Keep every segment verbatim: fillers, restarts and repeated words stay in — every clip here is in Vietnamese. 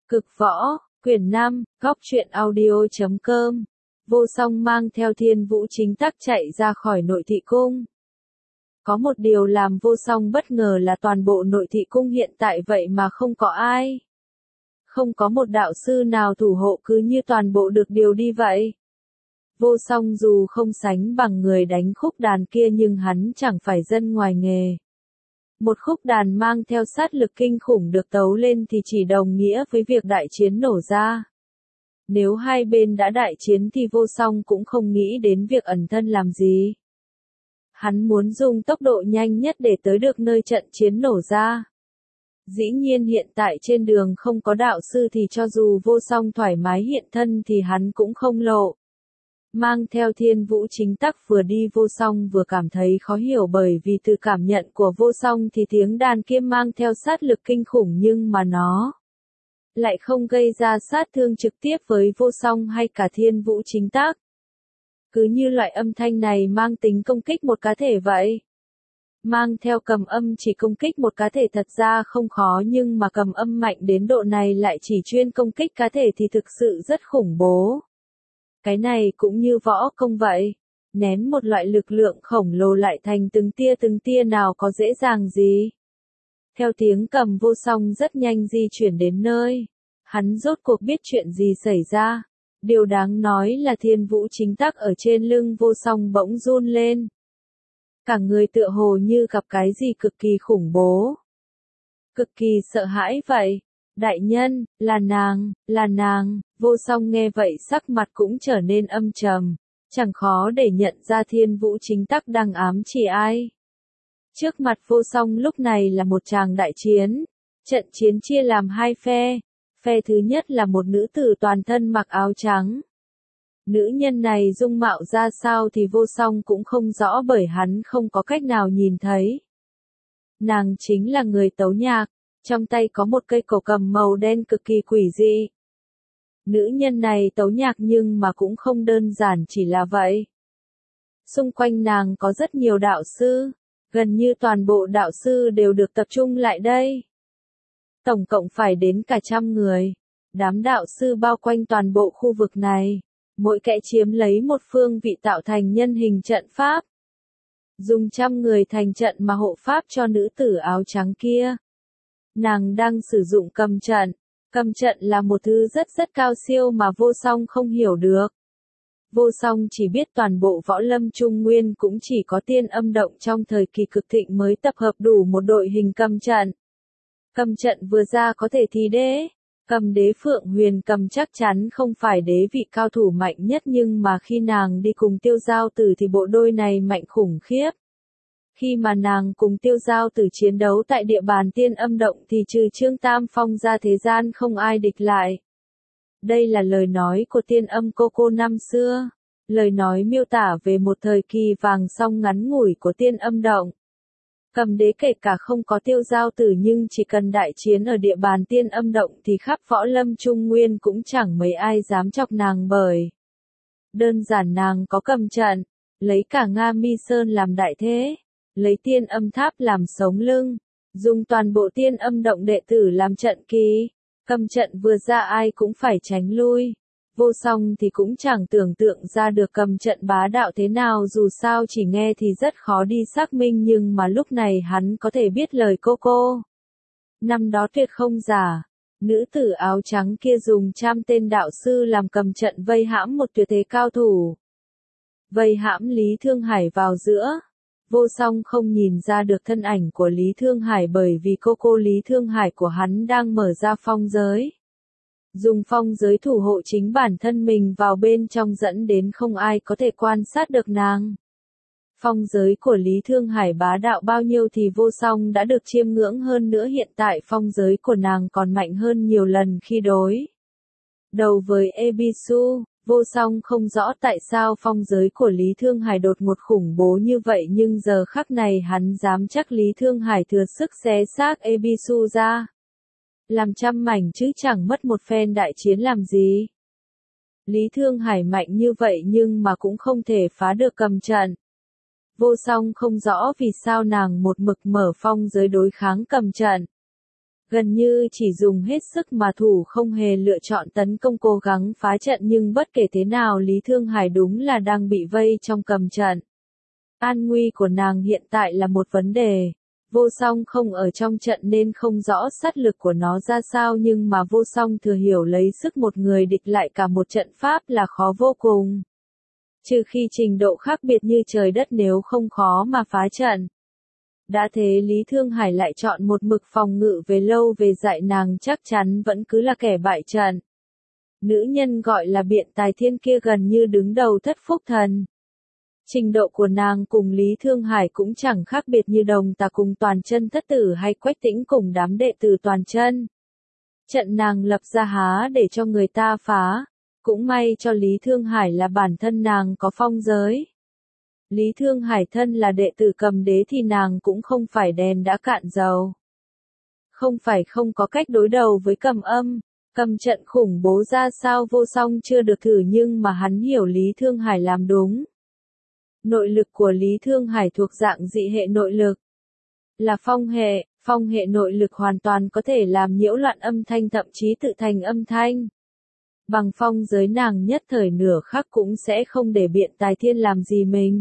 Cực võ, quyển năm, góc truyện audio chấm com. Vô Song mang theo Thiên Vũ Chính Tắc chạy ra khỏi nội thị cung. Có một điều làm Vô Song bất ngờ là toàn bộ nội thị cung hiện tại vậy mà không có ai. Không có một đạo sư nào thủ hộ, cứ như toàn bộ được điều đi vậy. Vô Song dù không sánh bằng người đánh khúc đàn kia nhưng hắn chẳng phải dân ngoài nghề. Một khúc đàn mang theo sát lực kinh khủng được tấu lên thì chỉ đồng nghĩa với việc đại chiến nổ ra. Nếu hai bên đã đại chiến thì Vô Song cũng không nghĩ đến việc ẩn thân làm gì. Hắn muốn dùng tốc độ nhanh nhất để tới được nơi trận chiến nổ ra. Dĩ nhiên hiện tại trên đường không có đạo sư thì cho dù Vô Song thoải mái hiện thân thì hắn cũng không lộ. Mang theo Thiên Vũ Chính Tắc vừa đi Vô Song vừa cảm thấy khó hiểu, bởi vì từ cảm nhận của Vô Song thì tiếng đàn kia mang theo sát lực kinh khủng nhưng mà nó lại không gây ra sát thương trực tiếp với Vô Song hay cả Thiên Vũ Chính Tắc. Cứ như loại âm thanh này mang tính công kích một cá thể vậy. Mang theo cầm âm chỉ công kích một cá thể thật ra không khó, nhưng mà cầm âm mạnh đến độ này lại chỉ chuyên công kích cá thể thì thực sự rất khủng bố. Cái này cũng như võ công vậy. Nén một loại lực lượng khổng lồ lại thành từng tia từng tia nào có dễ dàng gì. Theo tiếng cầm, Vô Song rất nhanh di chuyển đến nơi. Hắn rốt cuộc biết chuyện gì xảy ra. Điều đáng nói là Thiên Vũ Chính Tắc ở trên lưng Vô Song bỗng run lên. Cả người tựa hồ như gặp cái gì cực kỳ khủng bố. Cực kỳ sợ hãi vậy. Đại nhân, là nàng, là nàng. Vô Song nghe vậy sắc mặt cũng trở nên âm trầm. Chẳng khó để nhận ra Thiên Vũ Chính Tắc đang ám chỉ ai. Trước mặt Vô Song lúc này là một tràng đại chiến. Trận chiến chia làm hai phe. Phe thứ nhất là một nữ tử toàn thân mặc áo trắng. Nữ nhân này dung mạo ra sao thì Vô Song cũng không rõ, bởi hắn không có cách nào nhìn thấy. Nàng chính là người tấu nhạc, trong tay có một cây cổ cầm màu đen cực kỳ quỷ dị. Nữ nhân này tấu nhạc nhưng mà cũng không đơn giản chỉ là vậy. Xung quanh nàng có rất nhiều đạo sư, gần như toàn bộ đạo sư đều được tập trung lại đây. Tổng cộng phải đến cả trăm người. Đám đạo sư bao quanh toàn bộ khu vực này. Mỗi kẻ chiếm lấy một phương vị tạo thành nhân hình trận pháp. Dùng trăm người thành trận mà hộ pháp cho nữ tử áo trắng kia. Nàng đang sử dụng cầm trận. Cầm trận là một thứ rất rất cao siêu mà Vô Song không hiểu được. Vô Song chỉ biết toàn bộ võ lâm Trung Nguyên cũng chỉ có Tiên Âm Động trong thời kỳ cực thịnh mới tập hợp đủ một đội hình cầm trận. Cầm trận vừa ra có thể thì đế. Cầm đế Phượng Huyền Cầm chắc chắn không phải đế vị cao thủ mạnh nhất, nhưng mà khi nàng đi cùng Tiêu Giao Tử thì bộ đôi này mạnh khủng khiếp. Khi mà nàng cùng Tiêu Giao Tử chiến đấu tại địa bàn Tiên Âm Động thì trừ Trương Tam Phong ra thế gian không ai địch lại. Đây là lời nói của Tiên Âm cô cô năm xưa. Lời nói miêu tả về một thời kỳ vàng son ngắn ngủi của Tiên Âm Động. Cầm đế kể cả không có Tiêu Giao Tử nhưng chỉ cần đại chiến ở địa bàn Tiên Âm Động thì khắp võ lâm Trung Nguyên cũng chẳng mấy ai dám chọc nàng, bởi đơn giản nàng có cầm trận, lấy cả Nga Mi Sơn làm đại thế, lấy Tiên Âm Tháp làm sống lưng, dùng toàn bộ Tiên Âm Động đệ tử làm trận kỳ, cầm trận vừa ra ai cũng phải tránh lui. Vô Song thì cũng chẳng tưởng tượng ra được cầm trận bá đạo thế nào, dù sao chỉ nghe thì rất khó đi xác minh, nhưng mà lúc này hắn có thể biết lời cô cô. Năm đó tuyệt không giả, nữ tử áo trắng kia dùng trăm tên đạo sư làm cầm trận vây hãm một tuyệt thế cao thủ. Vây hãm Lý Thương Hải vào giữa. Vô Song không nhìn ra được thân ảnh của Lý Thương Hải, bởi vì cô cô Lý Thương Hải của hắn đang mở ra phong giới. Dùng phong giới thủ hộ chính bản thân mình vào bên trong, dẫn đến không ai có thể quan sát được nàng. Phong giới của Lý Thương Hải bá đạo bao nhiêu thì Vô Song đã được chiêm ngưỡng, hơn nữa hiện tại phong giới của nàng còn mạnh hơn nhiều lần khi đối đầu với Ebisu. Vô Song không rõ tại sao phong giới của Lý Thương Hải đột ngột khủng bố như vậy, nhưng giờ khắc này hắn dám chắc Lý Thương Hải thừa sức xé xác Ebisu ra. Làm trăm mảnh chứ chẳng mất một phen đại chiến làm gì. Lý Thương Hải mạnh như vậy nhưng mà cũng không thể phá được cầm trận. Vô Song không rõ vì sao nàng một mực mở phong giới đối kháng cầm trận. Gần như chỉ dùng hết sức mà thủ không hề lựa chọn tấn công cố gắng phá trận nhưng bất kể thế nào Lý Thương Hải đúng là đang bị vây trong cầm trận. An nguy của nàng hiện tại là một vấn đề. Vô Song không ở trong trận nên không rõ sát lực của nó ra sao nhưng mà Vô Song thừa hiểu lấy sức một người địch lại cả một trận pháp là khó vô cùng. Trừ khi trình độ khác biệt như trời đất nếu không khó mà phá trận. Đã thế Lý Thương Hải lại chọn một mực phòng ngự về lâu về dại nàng chắc chắn vẫn cứ là kẻ bại trận. Nữ nhân gọi là Biện Tài Thiên kia gần như đứng đầu thất phúc thần. Trình độ của nàng cùng Lý Thương Hải cũng chẳng khác biệt như Đồng Tà cùng Toàn Chân thất tử hay Quách Tĩnh cùng đám đệ tử Toàn Chân. Trận nàng lập ra há để cho người ta phá. Cũng may cho Lý Thương Hải là bản thân nàng có phong giới. Lý Thương Hải thân là đệ tử Cầm Đế thì nàng cũng không phải đèn đã cạn dầu. Không phải không có cách đối đầu với Cầm Âm, cầm trận khủng bố ra sao Vô Song chưa được thử nhưng mà hắn hiểu Lý Thương Hải làm đúng. Nội lực của Lý Thương Hải thuộc dạng dị hệ nội lực. Là phong hệ, phong hệ nội lực hoàn toàn có thể làm nhiễu loạn âm thanh thậm chí tự thành âm thanh. Bằng phong giới nàng nhất thời nửa khắc cũng sẽ không để Biện Tài Thiên làm gì mình.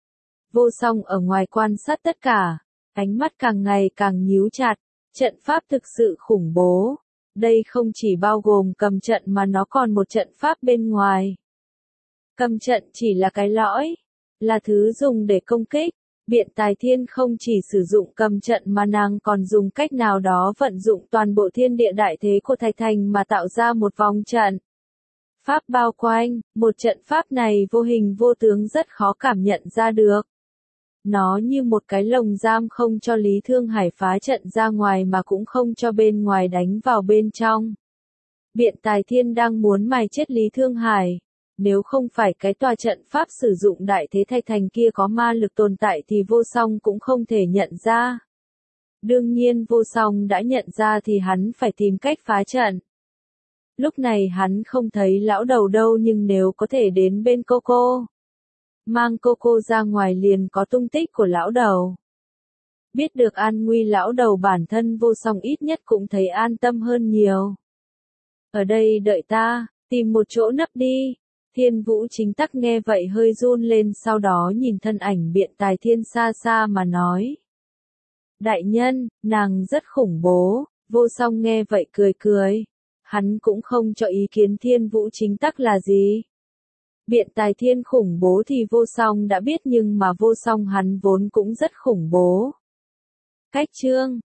Vô Song ở ngoài quan sát tất cả, ánh mắt càng ngày càng nhíu chặt, trận pháp thực sự khủng bố. Đây không chỉ bao gồm cầm trận mà nó còn một trận pháp bên ngoài. Cầm trận chỉ là cái lõi, là thứ dùng để công kích. Biện Tài Thiên không chỉ sử dụng cầm trận mà nàng còn dùng cách nào đó vận dụng toàn bộ thiên địa đại thế của Thạch Thành mà tạo ra một vòng trận. Pháp bao quanh, một trận pháp này vô hình vô tướng rất khó cảm nhận ra được. Nó như một cái lồng giam không cho Lý Thương Hải phá trận ra ngoài mà cũng không cho bên ngoài đánh vào bên trong. Biện Tài Thiên đang muốn mài chết Lý Thương Hải. Nếu không phải cái tòa trận pháp sử dụng đại thế Thạch Thành kia có ma lực tồn tại thì Vô Song cũng không thể nhận ra. Đương nhiên Vô Song đã nhận ra thì hắn phải tìm cách phá trận. Lúc này hắn không thấy lão đầu đâu nhưng nếu có thể đến bên cô cô. Mang cô cô ra ngoài liền có tung tích của lão đầu. Biết được an nguy lão đầu bản thân Vô Song ít nhất cũng thấy an tâm hơn nhiều. Ở đây đợi ta, tìm một chỗ nấp đi. Thiên Vũ Chính Tắc nghe vậy hơi run lên sau đó nhìn thân ảnh Biện Tài Thiên xa xa mà nói. Đại nhân, nàng rất khủng bố, Vô Song nghe vậy cười cười. Hắn cũng không cho ý kiến Thiên Vũ Chính Tắc là gì. Biện Tài Thiên khủng bố thì Vô Song đã biết nhưng mà Vô Song hắn vốn cũng rất khủng bố. Cách chương